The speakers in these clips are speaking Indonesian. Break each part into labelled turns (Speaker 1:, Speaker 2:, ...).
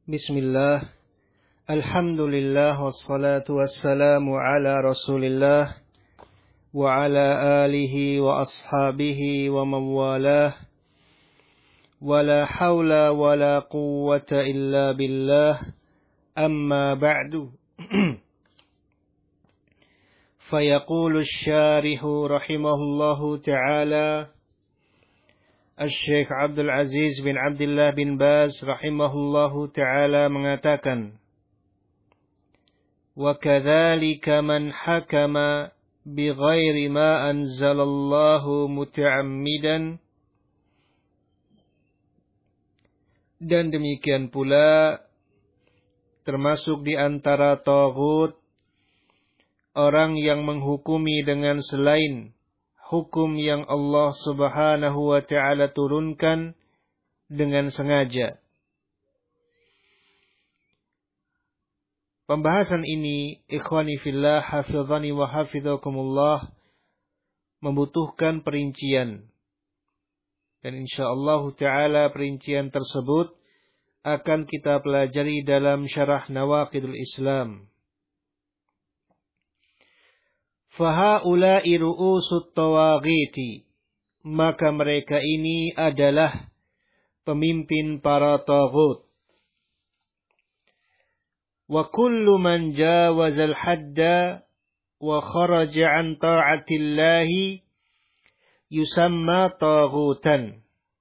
Speaker 1: Bismillah, alhamdulillah, wassalatu wassalamu ala rasulillah, wa ala alihi wa ashabihi wa mawalah, wa la hawla wa la quwwata illa billah, amma ba'du. Fayaqulu syarihu rahimahullahu ta'ala, Syekh Abdul Aziz bin Abdullah bin Baz rahimahullahu ta'ala mengatakan, wa kadzalika man hakama bighairi ma anzalallahu muta'ammidan, dan demikian pula termasuk di antara taghut orang yang menghukumi dengan selain hukum yang Allah Subhanahu wa ta'ala turunkan dengan sengaja. Pembahasan ini, ikhwani fillah, hafizani wa hafizakumullah, membutuhkan perincian. Dan insyaallah ta'ala perincian tersebut akan kita pelajari dalam syarah Nawaqidul Islam. Fahaula'i ru'usut tawaghiti, maka mereka ini adalah pemimpin para taghut. Wa kullu man jawazal hadda wa kharaja an ta'atillahi yusamma taghutan.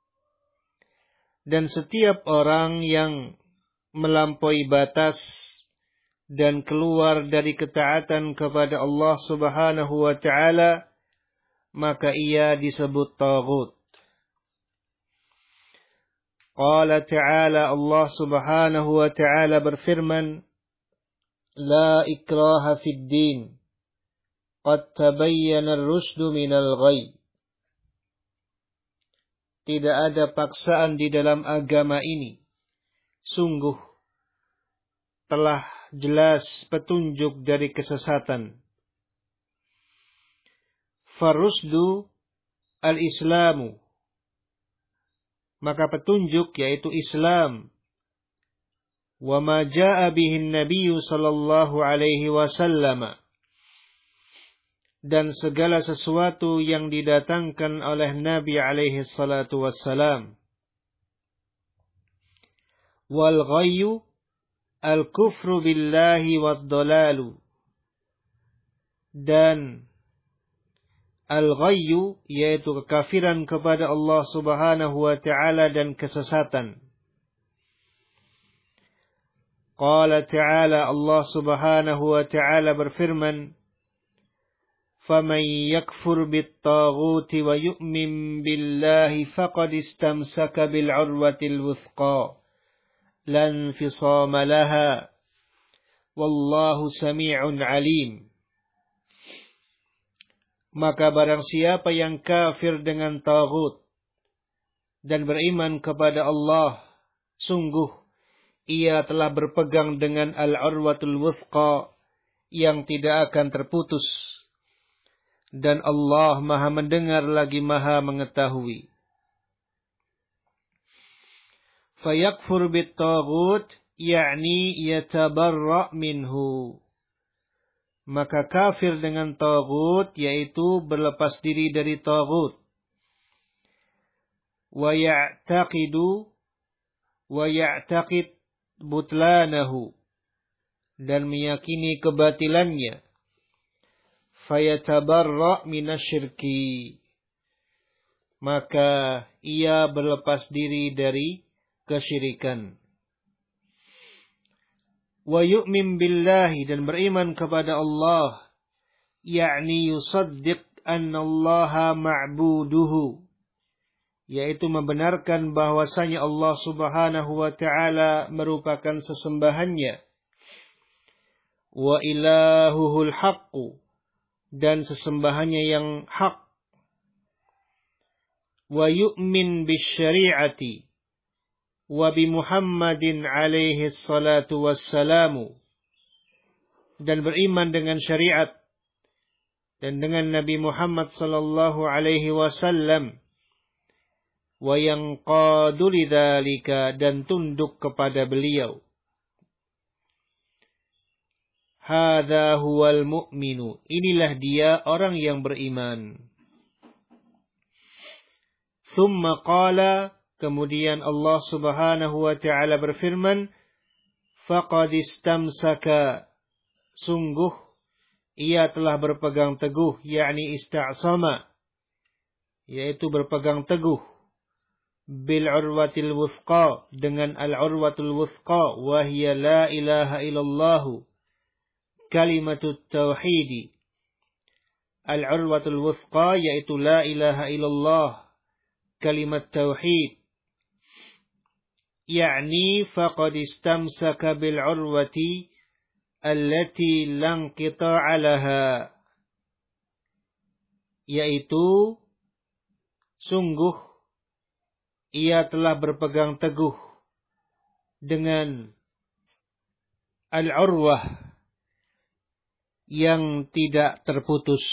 Speaker 1: Dan setiap orang yang melampaui batas dan keluar dari ketaatan kepada Allah Subhanahu wa ta'ala, maka ia disebut taghut. Qala ta'ala, Allah Subhanahu wa ta'ala berfirman, la ikraha fid din, qad tabayyana ar-rusydu minal ghayy. Tidak ada paksaan di dalam agama ini. Sungguh telah jelas petunjuk dari kesesatan. Farusdu al-islamu, maka petunjuk yaitu Islam. Wa ma jaa bihi an-nabiy sallallahu alaihi wasallam, dan segala sesuatu yang didatangkan oleh Nabi alaihi salatu wassalam. Wal ghayyu al-kufru billahi wad-dalalu, dan al-ghayyu yaitu kekafiran kepada Allah Subhanahu wa ta'ala dan kesesatan. Qala ta'ala, Allah Subhanahu wa ta'ala berfirman, faman yakfur bit-taghuti wa yu'min billahi faqad istamsaka bil-'urwatil wuthqa lan fisama laha wallahu sami'un alim. Maka barang siapa yang kafir dengan taghut dan beriman kepada Allah, sungguh ia telah berpegang dengan al-'urwatul wuthqa yang tidak akan terputus, dan Allah Maha mendengar lagi Maha mengetahui. Fayakfur bit-taghut, yakni yatabarra' minhu. Maka kafir dengan taghut, yaitu berlepas diri dari taghut. Wa ya'taqid butlanahu, dan meyakini kebatilannya. Fayatabarra' minasyirki, maka ia berlepas diri dari kesyirikan. Wa yu'min billahi, dan beriman kepada Allah, yakni yusaddiq anna Allaha ma'buduhu, yaitu membenarkan bahwasanya Allah Subhanahu wa ta'ala merupakan sesembahannya. Wa ilahuhul haqqu, dan sesembahannya yang hak. Wa yu'min bisyari'ati wa bi Muhammadin alaihi salatu wassalamu, dan beriman dengan syariat dan dengan Nabi Muhammad sallallahu alaihi wasallam. wa yanqadu lidzalika, dan tunduk kepada beliau. hadza huwal mu'minu. Inilah dia orang yang beriman. Thumma qala, kemudian Allah Subhanahu wa taala berfirman, faqad istamsaka, sungguh ia telah berpegang teguh, yakni ista'sama, yaitu berpegang teguh, bil urwatil wuthqa, dengan al urwatul wuthqa, wa hiya la ilaha illallah, kalimatut tauhid. Al urwatul wuthqa yaitu la ilaha illallah, kalimat tauhid. yakni faqad istamsaka bil urwati allati la inqita'a laha, yaitu sungguh ia telah berpegang teguh dengan al-urwah yang tidak terputus.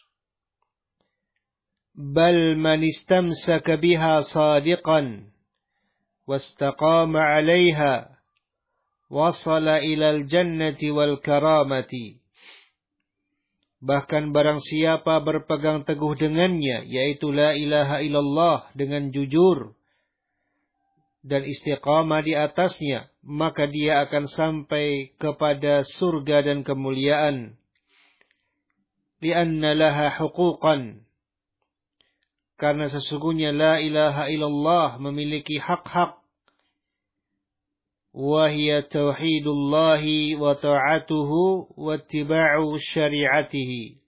Speaker 1: Bal man istamsaka biha sadiqan wastaqama 'alayha wasala ilal jannati wal karamati. Bahkan barang siapa berpegang teguh dengannya, yaitu la ilaha illallah, dengan jujur dan istiqamah di atasnya, maka dia akan sampai kepada surga dan kemuliaan. Lianna laha huquqan, karena sesungguhnya la ilaha illallah memiliki hak-hak. Wahia tauhidullahi wa ta'atuhu wa ittiba'u syari'atihi,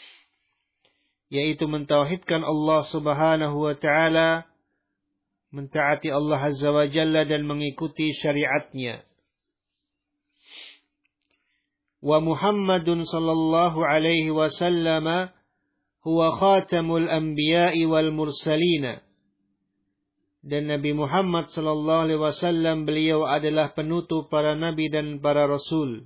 Speaker 1: yaitu mentauhidkan Allah Subhanahu wa ta'ala, mentaati Allah Azza wa Jalla dan mengikuti syariatnya. Wa Muhammadun sallallahu alaihi wasallam huwa khatamul anbiya'i wal mursalina, dan Nabi Muhammad sallallahu alaihi wasallam beliau adalah penutup para nabi dan para rasul.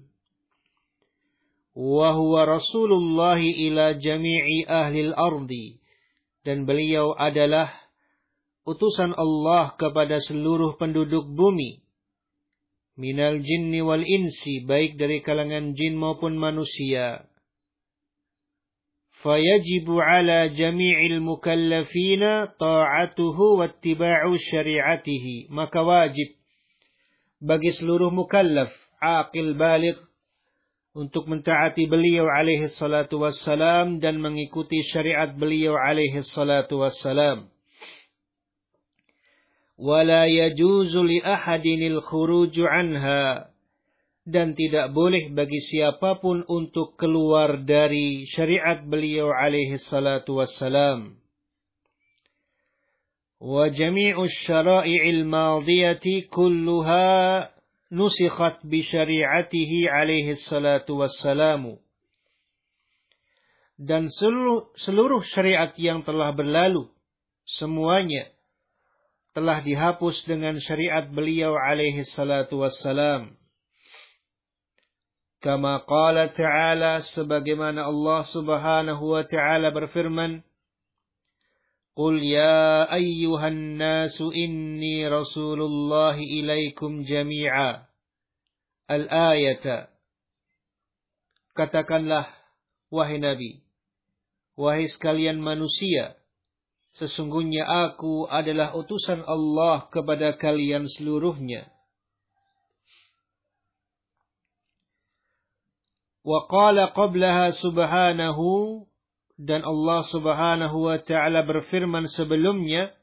Speaker 1: Wa huwa rasulullah ila jami'i ahli al-ardi, dan beliau adalah utusan Allah kepada seluruh penduduk bumi. Minal jinni wal insi, baik dari kalangan jin maupun manusia. Fayajibu ala jami'il mukallafina ta'atuhu wattiba'u syari'atihi, maka wajib bagi seluruh mukallaf aqil baligh untuk mentaati beliau alaihi salatu wassalam dan mengikuti syariat beliau alaihi salatu wassalam. Wala yajuzu li ahadinil khuruju anha, dan tidak boleh bagi siapapun untuk keluar dari syariat beliau alaihi salatu wassalam. Wa jami'u syara'i'il madiyati kulluha nusikhat bi syari'atihi alaihi salatu wassalamu. Dan seluruh syariat yang telah berlalu, semuanya telah dihapus dengan syariat beliau alaihi salatu wassalam. Kama qala ta'ala, sebagaimana Allah Subhanahu wa ta'ala berfirman, Qul ya ayyuhan nasu inni rasulullahi ilaikum jami'a. Al-ayata. Katakanlah, wahai Nabi, wahai sekalian manusia, sesungguhnya aku adalah utusan Allah kepada kalian seluruhnya. Wa qala qablaha subhanahu, dan Allah Subhanahu wa ta'ala berfirman sebelumnya,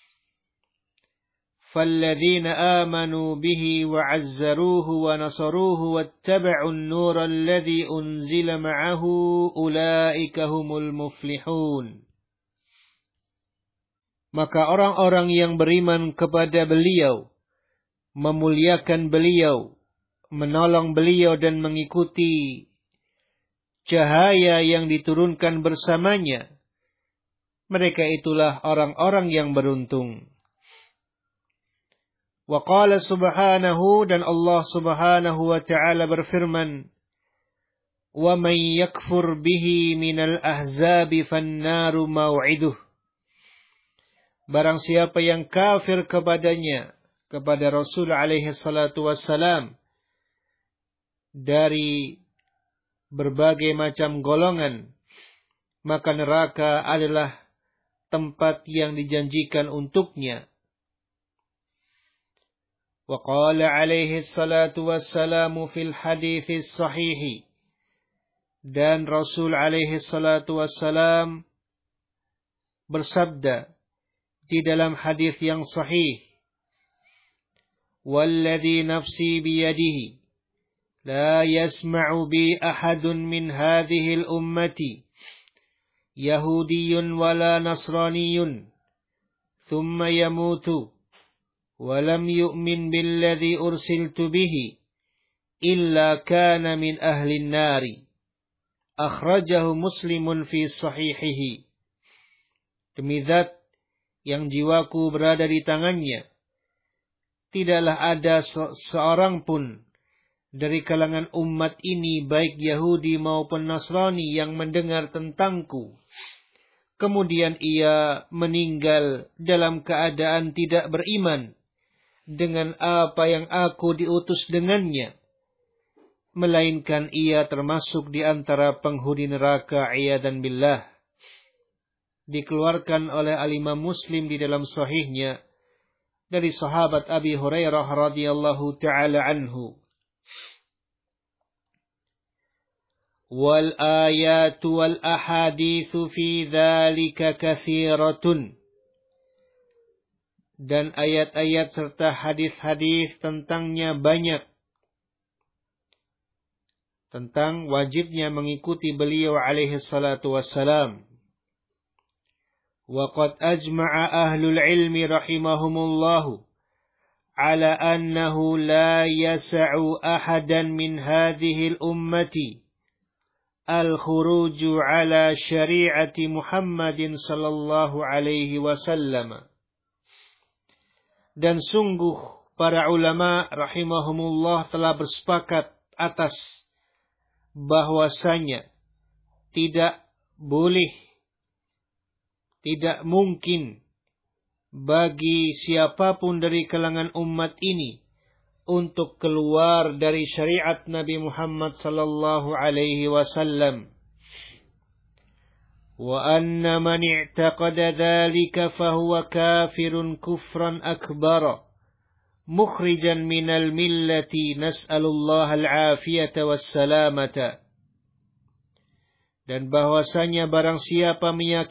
Speaker 1: فَالَّذِينَ آمَنُوا بِهِ وَعَزَّرُوهُ وَنَصَرُوهُ وَاتَّبَعُوا النُّورَ الَّذِي أُنزِلَ مَعَهُ أُولَئِكَ هُمُ الْمُفْلِحُونَ. Maka orang-orang yang beriman kepada beliau, memuliakan beliau, menolong beliau dan mengikuti cahaya yang diturunkan bersamanya, mereka itulah orang-orang yang beruntung. Wa qala subhanahu, dan Allah Subhanahu wa ta'ala berfirman, wa man yakfur bihi minal ahzabi fannaru maw'iduh. Barang siapa yang kafir kepadanya, kepada Rasul alaihi salatu wassalam, dari berbagai macam golongan, maka neraka adalah tempat yang dijanjikan untuknya. Wa qala alaihi salatu wassalamu fil hadits sahih, dan Rasul alaihi salatu wassalam bersabda di dalam hadis yang sahih, walladhi nafsi biyadihi la yasma'u bi ahadun min hadhihi al-ummati yahudiyyun wala nasraniyyun thumma yamutu wa lam yu'min billadhi ursiltu bihi illa kana min ahli an-nari. Akhrajahu Muslimun fi sahihihi. Demi zat yang jiwaku berada di tangannya, tidaklah ada seorang pun dari kalangan umat ini, baik Yahudi maupun Nasrani, yang mendengar tentangku, kemudian ia meninggal dalam keadaan tidak beriman dengan apa yang aku diutus dengannya, melainkan ia termasuk di antara penghuni neraka, iyadzan billah. Dikeluarkan oleh Al-Imam Muslim di dalam sahihnya dari sahabat Abi Hurairah radhiyallahu ta'ala anhu. Wal ayatu wal ahadithu fi dzalika katsiratun. Dan ayat-ayat serta hadis-hadis tentangnya banyak, tentang wajibnya mengikuti beliau alaihi salatu wassalam. Wa qad ajma'a ahlul ilmi rahimahumullahu ala annahu la yas'u ahadan min hadhihi al-ummati al-khuruju ala syari'ati Muhammadin sallallahu alaihi wasallam. Dan sungguh para ulama rahimahumullah telah bersepakat atas bahwasanya tidak mungkin bagi siapapun dari kalangan umat ini untuk keluar dari syariat Nabi Muhammad sallallahu alaihi wasallam. Wa anna man i'taqada dzalika fahuwa kafirun kufran akbar mukhrijan minal millati, nas'alullaha al-afiyata wassalamata. Dan bahwasanya barang siapa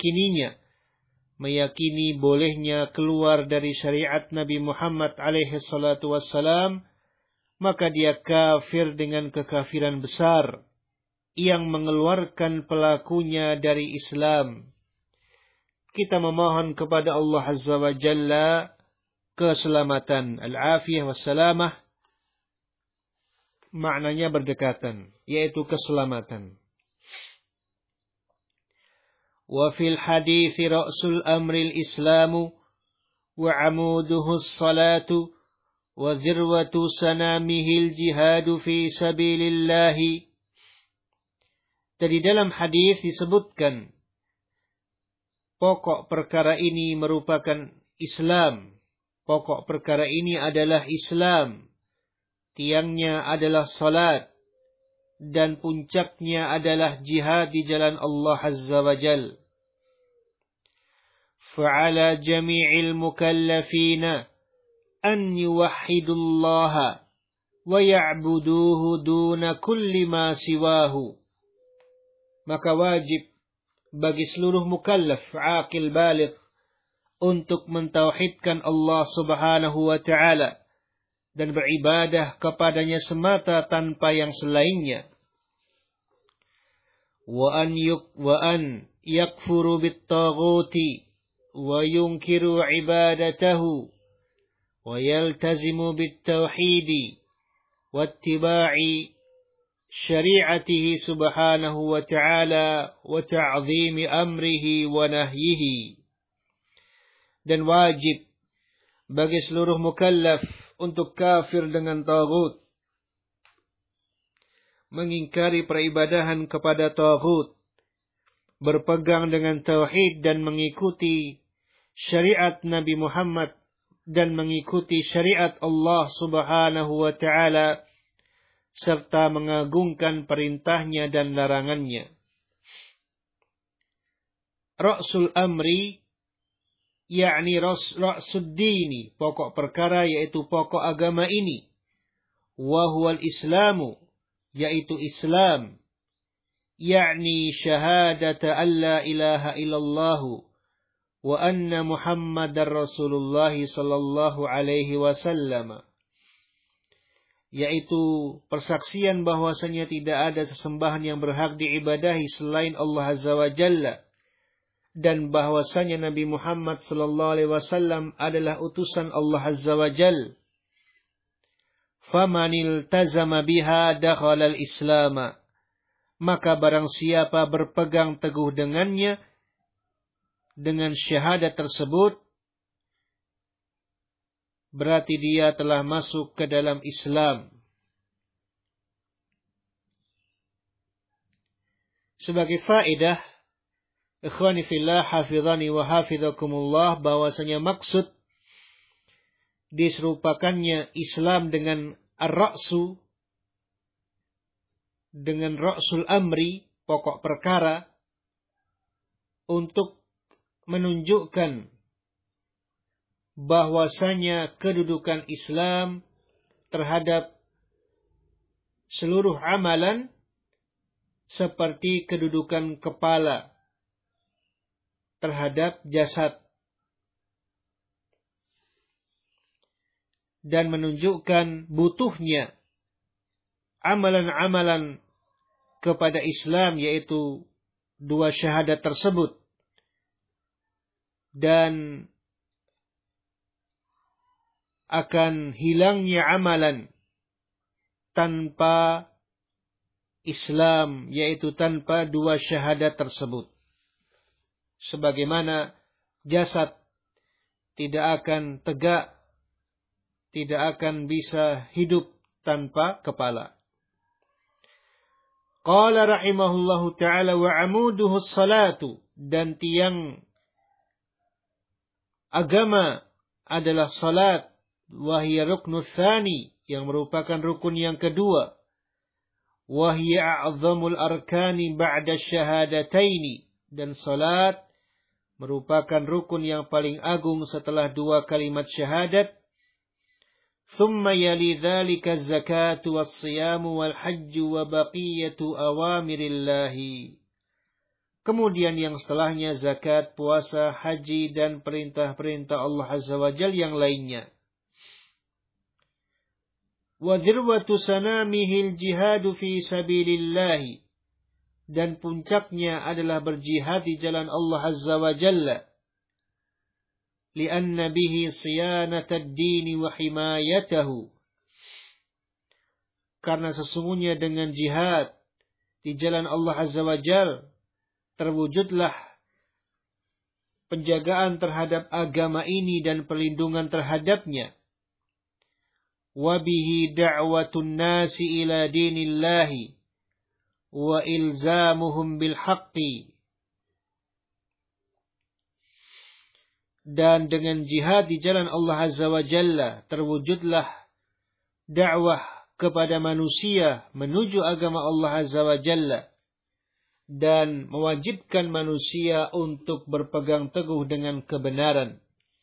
Speaker 1: meyakini bolehnya keluar dari syariat Nabi Muhammad alaihi salatu wassalam, maka dia kafir dengan kekafiran besar yang mengeluarkan pelakunya dari Islam. Kita memohon kepada Allah Azza wa Jalla keselamatan. Al-afiyah wassalamah maknanya berdekatan, yaitu keselamatan. وفي الحديث رأس الأمر الإسلام وعموده الصلاة وذروة سنامه الجهاد في سبيل الله. Dan di dalam hadis disebutkan pokok perkara ini merupakan Islam. Pokok perkara ini adalah Islam. Tiangnya adalah salat. Dan puncaknya adalah jihad di jalan Allah Azza wa Jal. Fa'ala jami'il mukallafina an yuwahhidullaha wa ya'buduhu duna kulli ma siwahu. Maka wajib bagi seluruh mukallaf aqil baligh untuk mentauhidkan Allah Subhanahu wa ta'ala dan beribadah kepadanya semata tanpa yang selainnya. Wa an yakfuru bit-taghuti wa yunkiru ibadatahu wa yaltazimu bit-tauhidi wattiba'i syari'atihi subhanahu wa ta'ala wa ta'zimi amrihi wa nahyihi. Dan wajib bagi seluruh mukallaf untuk kafir dengan taghut, mengingkari peribadahan kepada taghut, berpegang dengan tauhid dan mengikuti syariat Nabi Muhammad dan mengikuti syariat Allah Subhanahu wa ta'ala serta mengagungkan perintahnya dan larangannya. Ra'sul amri, yakni ra'sud dini, pokok perkara yaitu pokok agama ini. Wa huwal islamu, yaitu Islam. Yakni syahadata an la ilaha illallah wa anna Muhammadar Rasulullah sallallahu alaihi wasallam. Yaitu persaksian bahwasanya tidak ada sesembahan yang berhak diibadahi selain Allah Azza wa Jalla, dan bahwasanya Nabi Muhammad sallallahu alaihi wasallam adalah utusan Allah Azza wa Jalla. Famanil tazama biha dakhalal Islam. Maka barang siapa berpegang teguh dengannya, dengan syahadat tersebut, berarti dia telah masuk ke dalam Islam. Sebagai faedah, ikhwani fillah, hafizani wa hafizakumullah, bahwasanya maksud diserupakannya Islam dengan ar-ra'su, dengan ra'sul amri, pokok perkara, untuk menunjukkan bahwasanya kedudukan Islam terhadap seluruh amalan seperti kedudukan kepala terhadap jasad, dan menunjukkan butuhnya amalan-amalan kepada Islam, yaitu dua syahadat tersebut, dan akan hilangnya amalan tanpa Islam, yaitu tanpa dua syahadat tersebut. Sebagaimana jasad tidak akan tegak, tidak akan bisa hidup tanpa kepala. Qala rahimahullahu ta'ala wa amuduhu salatu, dan tiang agama adalah salat, wa hiya ruknul tsani, yang merupakan rukun yang kedua, wa hiya a'zamul arkani ba'da syahadataini, dan salat merupakan rukun yang paling agung setelah dua kalimat syahadat. ثم يلي ذلك الزكاة والصيام والحج وبقية أوامر الله. Kemudian yang setelahnya zakat, puasa, haji, dan perintah-perintah Allah Azza wa Jalla yang lainnya. Wa dhirwatu sanamihil jihadu fi sabilillah. Dan puncaknya adalah berjihad di jalan Allah Azza wa Jalla. لأن به صيانة الدين وحمايته. Karena sesungguhnya dengan jihad di jalan Allah Azza wa Jalla terwujudlah penjagaan terhadap agama ini dan perlindungan terhadapnya. Wa bihi da'watun nasi ila dinillahi wa ilzamuhum bil haqqi. Dan dengan jihad di jalan Allah Azza wa Jalla terwujudlah dakwah kepada manusia menuju agama Allah Azza wa Jalla, dan mewajibkan manusia untuk berpegang teguh dengan kebenaran.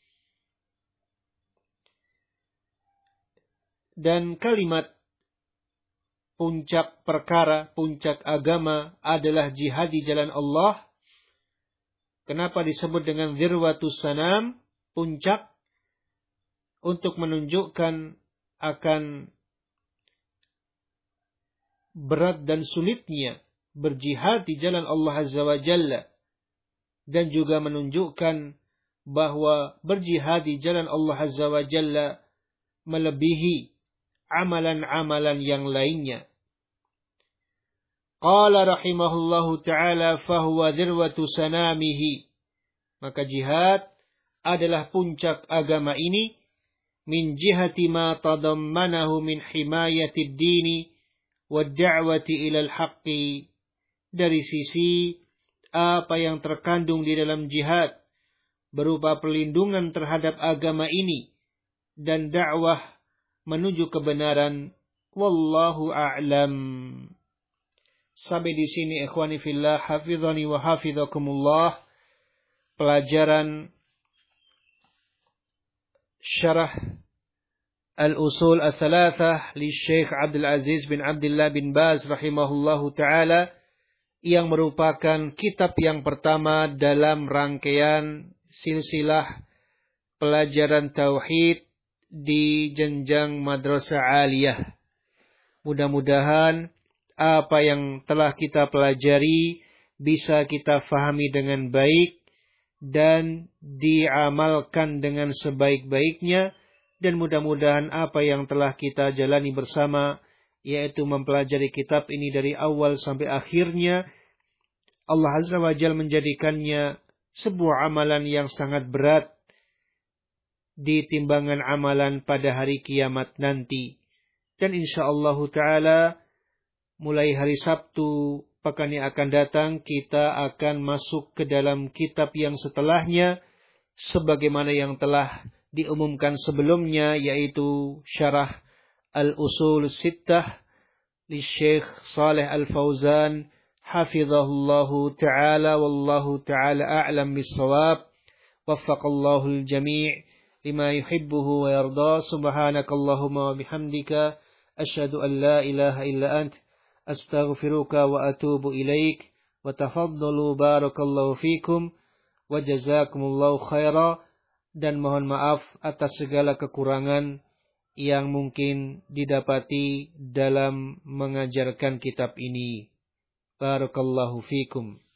Speaker 1: Dan kalimat puncak perkara, puncak agama adalah jihad di jalan Allah. Kenapa disebut dengan dzirwatus sanam, puncak? Untuk menunjukkan akan berat dan sulitnya berjihad di jalan Allah Azza wa Jalla, dan juga menunjukkan bahwa berjihad di jalan Allah Azza wa Jalla melebihi amalan-amalan yang lainnya. Qala rahimahullahu ta'ala fahuwa dzirwatu sanamihi. Maka jihad adalah puncak agama ini min jihati ma tadammanahu min himayatid dini wa da'wati ilal haqqi. Dari sisi apa yang terkandung di dalam jihad berupa perlindungan terhadap agama ini dan dakwah menuju kebenaran Wallahu a'lam. Sampai di sini ikhwani fillah, hafizani wa hafizakumullah, pelajaran syarah Al-Usul Ats-Tsalatsah li Syekh Abdul Aziz bin Abdullah bin Baz rahimahullahu taala, yang merupakan kitab yang pertama dalam rangkaian silsilah pelajaran tauhid di jenjang madrasah aliyah. Mudah-mudahan apa yang telah kita pelajari bisa kita fahami dengan baik dan diamalkan dengan sebaik-baiknya, dan mudah-mudahan apa yang telah kita jalani bersama, yaitu mempelajari kitab ini dari awal sampai akhirnya, Allah Azza wa Jalla menjadikannya sebuah amalan yang sangat berat di timbangan amalan pada hari kiamat nanti. Dan insyaallah ta'ala mulai hari Sabtu pekan yang akan datang kita akan masuk ke dalam kitab yang setelahnya, sebagaimana yang telah diumumkan sebelumnya, yaitu syarah Al-Usul Sittah li Syekh Shalih Al-Fauzan hafizahullahu ta'ala, wallahu ta'ala a'lam bis-shawab. Waffaqallahu al-jami' lima yuhibbuhu wa yarda. Subhanakallahumma wa bihamdika asyhadu an la ilaha illa ant astaghfiruka wa atubu ilaik. Wa tafaddalu barakallahu fikum wa jazakumullahu khaira. Dan mohon maaf atas segala kekurangan yang mungkin didapati dalam mengajarkan kitab ini. Barakallahu fikum.